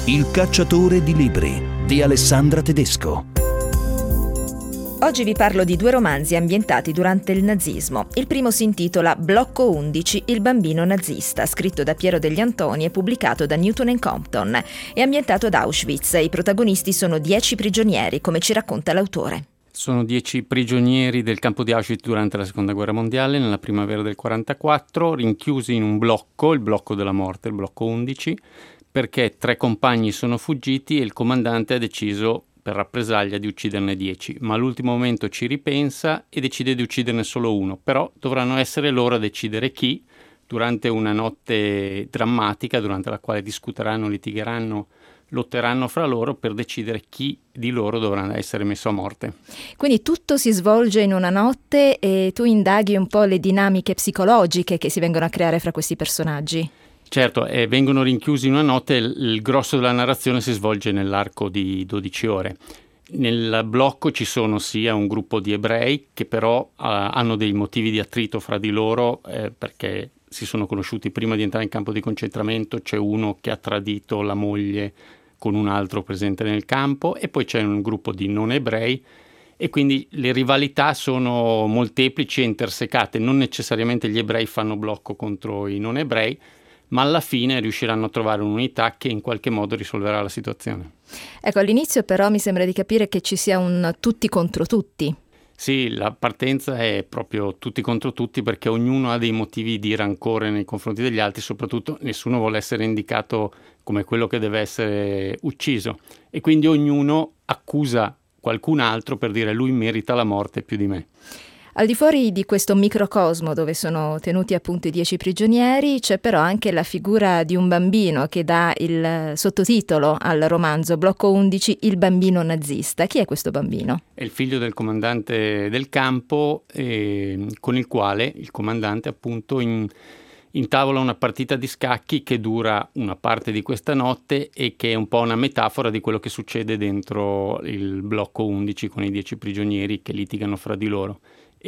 Il cacciatore di libri di Alessandra Tedesco. Oggi vi parlo di due romanzi ambientati durante il nazismo. Il primo si intitola Blocco 11, il bambino nazista, scritto da Piero degli Antoni e pubblicato da Newton Compton. È ambientato ad Auschwitz e i protagonisti sono 10 prigionieri, come ci racconta l'autore. Sono 10 prigionieri del campo di Auschwitz durante la Seconda Guerra Mondiale, nella primavera del 1944, rinchiusi in un blocco, il blocco della morte, il blocco 11, perché 3 compagni sono fuggiti e il comandante ha deciso per rappresaglia di ucciderne 10, ma all'ultimo momento ci ripensa e decide di ucciderne solo uno, però dovranno essere loro a decidere chi, durante una notte drammatica, durante la quale discuteranno, litigheranno, lotteranno fra loro per decidere chi di loro dovrà essere messo a morte. Quindi tutto si svolge in una notte e tu indaghi un po' le dinamiche psicologiche che si vengono a creare fra questi personaggi. Certo, vengono rinchiusi in una notte, il grosso della narrazione si svolge nell'arco di 12 ore. Nel blocco ci sono sia un gruppo di ebrei che però hanno dei motivi di attrito fra di loro perché si sono conosciuti prima di entrare in campo di concentramento, c'è uno che ha tradito la moglie con un altro presente nel campo e poi c'è un gruppo di non ebrei e quindi le rivalità sono molteplici e intersecate, non necessariamente gli ebrei fanno blocco contro i non ebrei, ma alla fine riusciranno a trovare un'unità che in qualche modo risolverà la situazione. Ecco, all'inizio però mi sembra di capire che ci sia un tutti contro tutti. Sì, la partenza è proprio tutti contro tutti perché ognuno ha dei motivi di rancore nei confronti degli altri, soprattutto nessuno vuole essere indicato come quello che deve essere ucciso e quindi ognuno accusa qualcun altro per dire lui merita la morte più di me. Al di fuori di questo microcosmo dove sono tenuti appunto i 10 prigionieri, c'è però anche la figura di un bambino che dà il sottotitolo al romanzo Blocco 11, il bambino nazista. Chi è questo bambino? È il figlio del comandante del campo con il quale il comandante appunto intavola una partita di scacchi che dura una parte di questa notte e che è un po' una metafora di quello che succede dentro il blocco 11 con i 10 prigionieri che litigano fra di loro.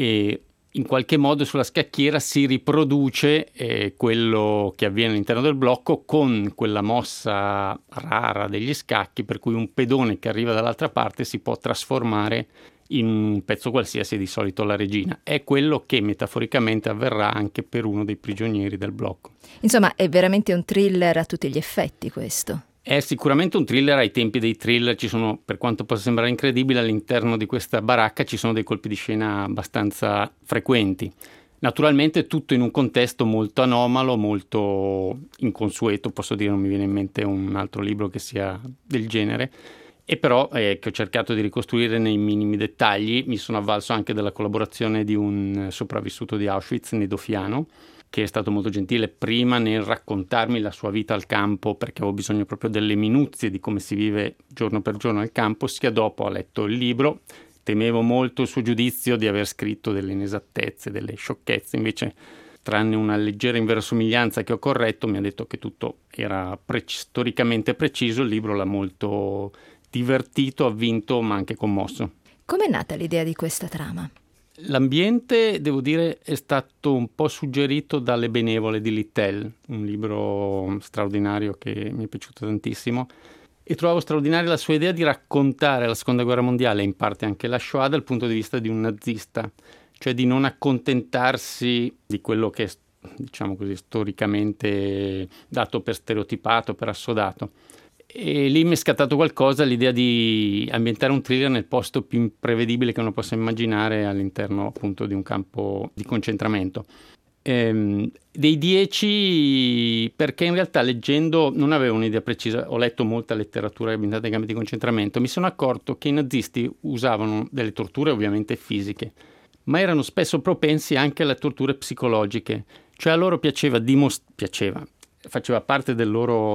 E in qualche modo sulla scacchiera si riproduce quello che avviene all'interno del blocco con quella mossa rara degli scacchi per cui un pedone che arriva dall'altra parte si può trasformare in un pezzo qualsiasi, di solito la regina. È quello che metaforicamente avverrà anche per uno dei prigionieri del blocco. Insomma, è veramente un thriller a tutti gli effetti questo. È sicuramente un thriller, ai tempi dei thriller ci sono, per quanto possa sembrare incredibile, all'interno di questa baracca ci sono dei colpi di scena abbastanza frequenti. Naturalmente tutto in un contesto molto anomalo, molto inconsueto, posso dire, non mi viene in mente un altro libro che sia del genere, e però che ho cercato di ricostruire nei minimi dettagli. Mi sono avvalso anche della collaborazione di un sopravvissuto di Auschwitz, nedofiano, che è stato molto gentile prima nel raccontarmi la sua vita al campo, perché avevo bisogno proprio delle minuzie di come si vive giorno per giorno al campo, sia dopo ha letto il libro. Temevo molto il suo giudizio di aver scritto delle inesattezze, delle sciocchezze, invece tranne una leggera inverosomiglianza che ho corretto mi ha detto che tutto era storicamente preciso. Il libro l'ha molto divertito, avvinto ma anche commosso. Com'è nata l'idea di questa trama? L'ambiente, devo dire, è stato un po' suggerito dalle Benevole di Littell, un libro straordinario che mi è piaciuto tantissimo, e trovavo straordinaria la sua idea di raccontare la Seconda Guerra Mondiale e in parte anche la Shoah dal punto di vista di un nazista, cioè di non accontentarsi di quello che è, diciamo così, storicamente dato per stereotipato, per assodato. E lì mi è scattato qualcosa, l'idea di ambientare un thriller nel posto più imprevedibile che uno possa immaginare all'interno appunto di un campo di concentramento. Dei 10, perché in realtà leggendo non avevo un'idea precisa, ho letto molta letteratura ambientata ai campi di concentramento, mi sono accorto che i nazisti usavano delle torture ovviamente fisiche, ma erano spesso propensi anche alle torture psicologiche, cioè a loro faceva parte della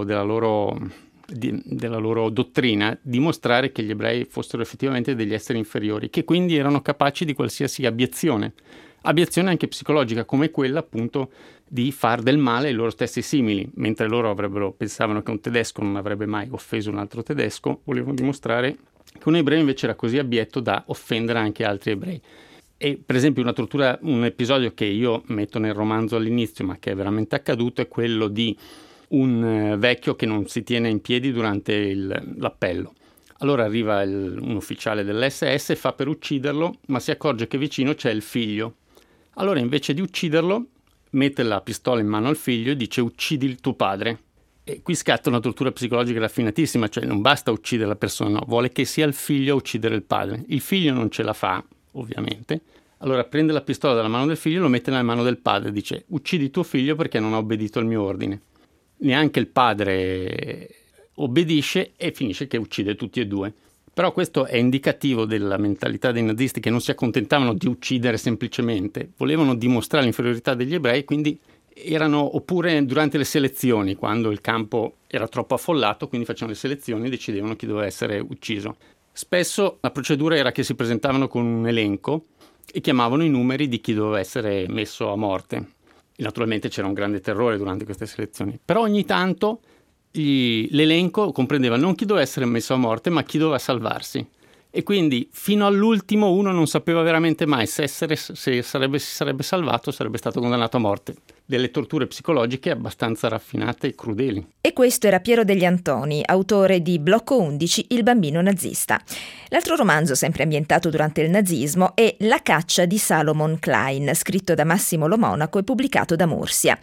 loro dottrina dimostrare che gli ebrei fossero effettivamente degli esseri inferiori, che quindi erano capaci di qualsiasi abiezione anche psicologica, come quella appunto di far del male ai loro stessi simili. Mentre loro pensavano che un tedesco non avrebbe mai offeso un altro tedesco, volevano dimostrare che un ebreo invece era così abietto da offendere anche altri ebrei. E per esempio un episodio che io metto nel romanzo all'inizio ma che è veramente accaduto è quello di un vecchio che non si tiene in piedi durante l'appello. Allora arriva un ufficiale dell'SS e fa per ucciderlo, ma si accorge che vicino c'è il figlio. Allora invece di ucciderlo mette la pistola in mano al figlio e dice: uccidi il tuo padre. E qui scatta una tortura psicologica raffinatissima, cioè non basta uccidere la persona, no, vuole che sia il figlio a uccidere il padre. Il figlio non ce la fa, ovviamente. Allora prende la pistola dalla mano del figlio e lo mette nella mano del padre e dice: uccidi tuo figlio perché non ha obbedito al mio ordine. Neanche il padre obbedisce e finisce che uccide tutti e due. Però questo è indicativo della mentalità dei nazisti, che non si accontentavano di uccidere semplicemente, volevano dimostrare l'inferiorità degli ebrei, quindi oppure durante le selezioni, quando il campo era troppo affollato, quindi facevano le selezioni e decidevano chi doveva essere ucciso. Spesso la procedura era che si presentavano con un elenco e chiamavano i numeri di chi doveva essere messo a morte. E naturalmente c'era un grande terrore durante queste selezioni. Però ogni tanto l'elenco comprendeva non chi doveva essere messo a morte, ma chi doveva salvarsi. E quindi fino all'ultimo uno non sapeva veramente mai se si sarebbe salvato o sarebbe stato condannato a morte. Delle torture psicologiche abbastanza raffinate e crudeli. E questo era Piero degli Antoni, autore di Blocco 11, il bambino nazista. L'altro romanzo, sempre ambientato durante il nazismo, è La caccia di Salomon Klein, scritto da Massimo Lo Monaco e pubblicato da Mursia.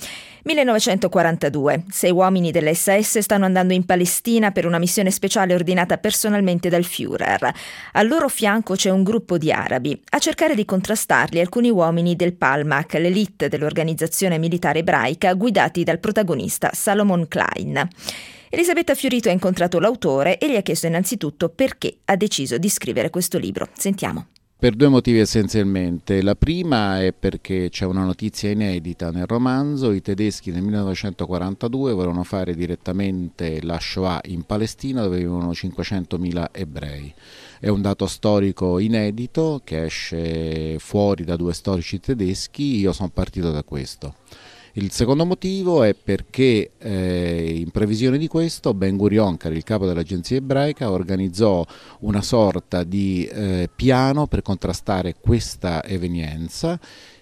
1942. 6 uomini dell'SS stanno andando in Palestina per una missione speciale ordinata personalmente dal Führer. Al loro fianco c'è un gruppo di arabi. A cercare di contrastarli alcuni uomini del Palmach, l'élite dell'organizzazione militare ebraica, guidati dal protagonista Salomon Klein. Elisabetta Fiorito ha incontrato l'autore e gli ha chiesto innanzitutto perché ha deciso di scrivere questo libro. Sentiamo. Per 2 motivi essenzialmente. La prima è perché c'è una notizia inedita nel romanzo: i tedeschi nel 1942 volevano fare direttamente la Shoah in Palestina, dove vivevano 500.000 ebrei. È un dato storico inedito che esce fuori da 2 storici tedeschi. Io sono partito da questo. Il secondo motivo è perché in previsione di questo Ben Gurion, che era il capo dell'agenzia ebraica, organizzò una sorta di piano per contrastare questa evenienza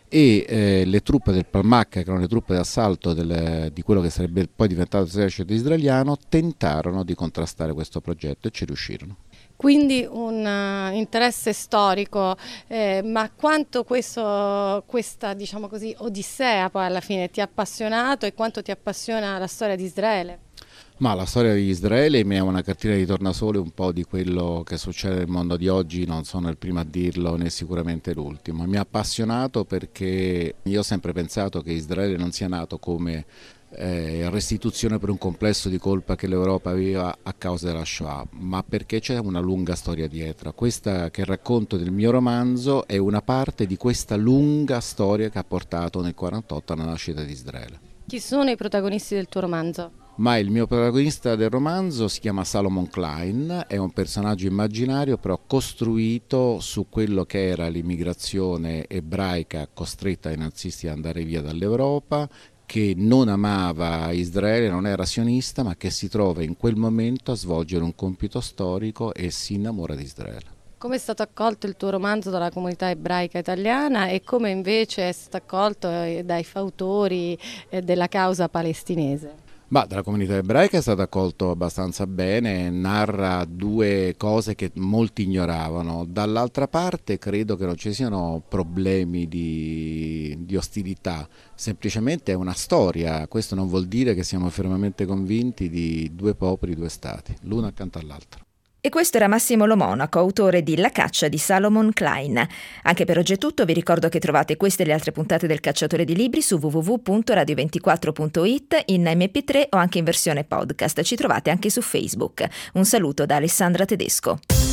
e le truppe del Palmach, che erano le truppe d'assalto di quello che sarebbe poi diventato l'esercito israeliano, tentarono di contrastare questo progetto e ci riuscirono. Quindi un interesse storico, ma quanto questa, diciamo così, odissea poi alla fine ti ha appassionato e quanto ti appassiona la storia di Israele? Ma la storia di Israele mi è una cartina di tornasole un po' di quello che succede nel mondo di oggi. Non sono il primo a dirlo né sicuramente l'ultimo. Mi ha appassionato perché io ho sempre pensato che Israele non sia nato come restituzione per un complesso di colpa che l'Europa aveva a causa della Shoah, ma perché c'è una lunga storia dietro. Questa che racconto nel mio romanzo è una parte di questa lunga storia che ha portato nel 1948 alla nascita di Israele. Chi sono i protagonisti del tuo romanzo? Ma il mio protagonista del romanzo si chiama Salomon Klein, è un personaggio immaginario però costruito su quello che era l'immigrazione ebraica costretta ai nazisti ad andare via dall'Europa, che non amava Israele, non era sionista, ma che si trova in quel momento a svolgere un compito storico e si innamora di Israele. Come è stato accolto il tuo romanzo dalla comunità ebraica italiana e come invece è stato accolto dai fautori della causa palestinese? Dalla comunità ebraica è stato accolto abbastanza bene, narra 2 cose che molti ignoravano. Dall'altra parte credo che non ci siano problemi di ostilità, semplicemente è una storia. Questo non vuol dire che siamo fermamente convinti di 2 popoli, 2 stati, l'uno accanto all'altro. E questo era Massimo Lo Monaco, autore di La caccia di Salomon Klein. Anche per oggi è tutto, vi ricordo che trovate queste e le altre puntate del Cacciatore di Libri su www.radio24.it in MP3 o anche in versione podcast. Ci trovate anche su Facebook. Un saluto da Alessandra Tedesco.